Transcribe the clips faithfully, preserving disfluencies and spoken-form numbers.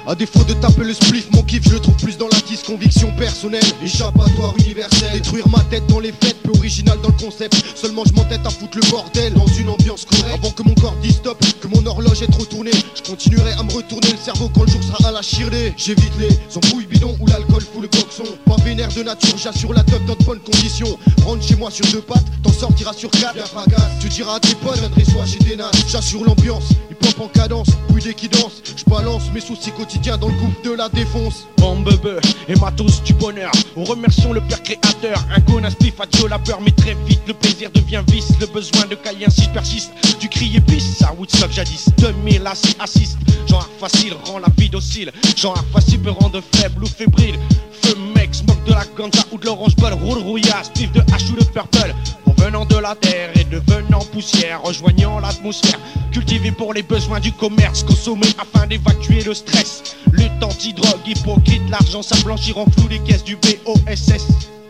À défaut de taper le spliff, mon kiff je le trouve plus dans la tisse. Conviction personnelle, échappatoire universel. Détruire ma tête dans les fêtes, peu original dans le concept. Seulement je m'entête à foutre le bordel dans une ambiance correcte. Avant que mon corps dise stop, que mon horloge est trop tournée, je continuerai à me retourner le cerveau quand le jour sera à la chirlée. J'évite les embrouilles bidons où l'alcool fout le coxon. Pas vénère de nature, j'assure la teuf dans de bonnes conditions. Rentre chez moi sur deux pattes, t'en sortiras sur quatre. Bien fragasse, tu diras à tes potes, adresse-toi chez des nasses. J'assure l'ambiance, hip-hop en cadence, puis dès qui danse, je balance mes soucis quotidiens dans le gouffre de la défonce. Bombebe et matos du bonheur, on remercions le père créateur. Un con, un spliff, à Joe la peur, mais très vite le plaisir devient vice. Le besoin de cailler ainsi persiste, du cri épice, ça Woodstock jadis. deux mille assis assiste, genre facile rend la vie docile. Genre facile peut rendre faible ou fébrile. Feu mec, smoke de la ganja ou de l'orange ball, roule rouillard, spliff de hache ou de purple. Venant de la terre et devenant poussière, rejoignant l'atmosphère, cultivé pour les besoins du commerce, consommé afin d'évacuer le stress. Lutte anti-drogue, hypocrite, l'argent ça blanchit, rend flou les caisses du B O S S.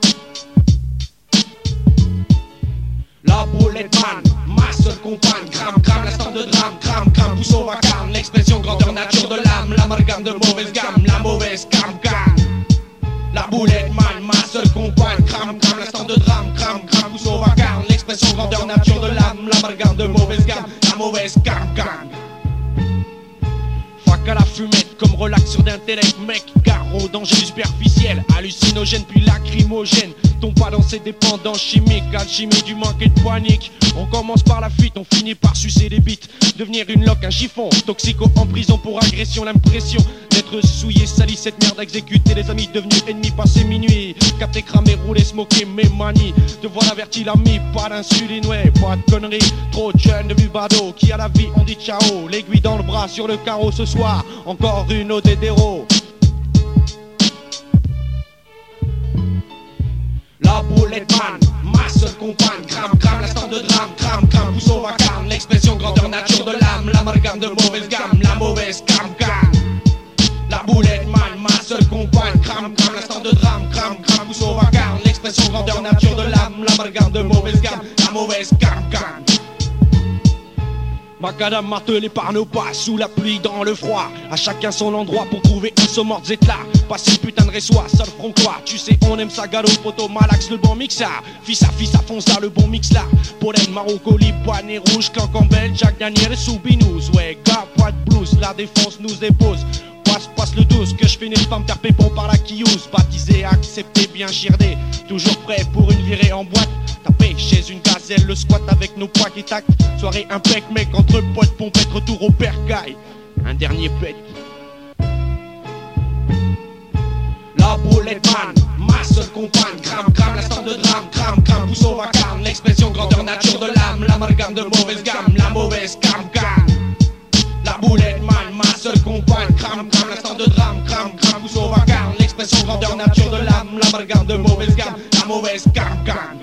La boulette man, ma seule compagne, crame, crame, l'instant de drame, crame, crame, pousse au vacarme, l'expression grandeur nature de l'âme, l'amalgame de mauvaise gamme, la mauvaise gamme, gamme. La boulette man, ma seule compagne, crame, crame, l'instant de drame, crame, crame, pousse au vacarme, l'expression grandeur nature de l'âme, l'amalgame de mauvaise gamme, la mauvaise gamme, gamme. Fac à la fumette, comme relax sur d'intellect, mec, carreau, danger superficiel, hallucinogène puis lacrymogène, tombe pas dans ces dépendances chimiques, alchimie du manque et de panique. On commence par la fuite, on finit par sucer des bites, devenir une loque, un chiffon, toxico en prison pour agression, l'impression d'être souillé, sali, cette merde exécutée, les amis devenus ennemis, passé minuit, capté, cramé, roulé, smoké, mes manies, te voilà averti l'ami, pas d'insuline, ouais, pas de conneries, trop de jeunes devenus badauds, qui à la vie on dit ciao, l'aiguille dans le bras sur le carreau ce soir, encore une ode d'héros. La boulette man, ma seule compagne, crame, crame, l'instant de drame, crame, crame, pousse au vacarme, l'expression grandeur nature de l'âme, l'amalgame de mauvaise gamme, la mauvaise gamme, gamme. La boulette man, ma seule compagne, crame, crame, l'instant de drame, crame, crame, pousse au vacarme, l'expression grandeur nature de l'âme, l'amalgame de mauvaise gamme, la mauvaise gamme, gamme. Macadam martelé par nos pas, sous la pluie, dans le froid, à chacun son endroit pour trouver un saut mort là. Passer le putain de résoir, seul front quoi. Tu sais on aime ça galop, poteau, malax, le bon mix là. Fils à fils à fonce là, le bon mix là. Pollen, Marocco, bonnet rouge, Cancambel, Jack Daniel, Soubinouz. Ouais, gars, pas de blues, la défense nous dépose. Passe, passe le douze, que je finis pas me faire pépon par la quilleuse. Baptisé, accepté, bien girdé, toujours prêt pour une virée en boîte. Tapé chez une gazelle, le squat avec nos poids qui tactent. Soirée impec, mec, entre potes, pompette, retour au percaille. Un dernier pet. La boulette man, ma seule compagne, crame, crame, l'instant de drame, crame, crame, pousse au vacarme, l'expression grandeur nature de l'âme, l'amalgame de mauvaise gamme, la mauvaise gamme, gamme. La boulette man, ma seule compagne, crame, crame, l'instant de drame, crame, crame, pousse au vacarme, l'expression grandeur nature de l'âme, l'amalgame de mauvaise gamme, la mauvaise gamme, gamme.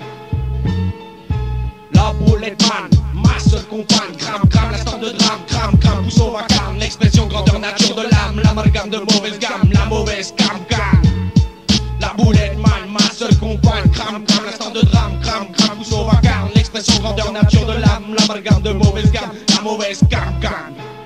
La boulette man, ma seule compagne, crame, crame, l'instant de drame, crame, crame, pousse au vacarme, l'expression grandeur nature de l'âme, l'amalgame de mauvaise gamme, la mauvaise gamme, gamme. La boulette man, ma seule compagne, crame, crame, l'instant de drame, crame, crame, pousse au vacarme, l'expression grandeur nature de l'âme, l'amalgame de mauvaise gamme, la mauvaise gamme, gamme.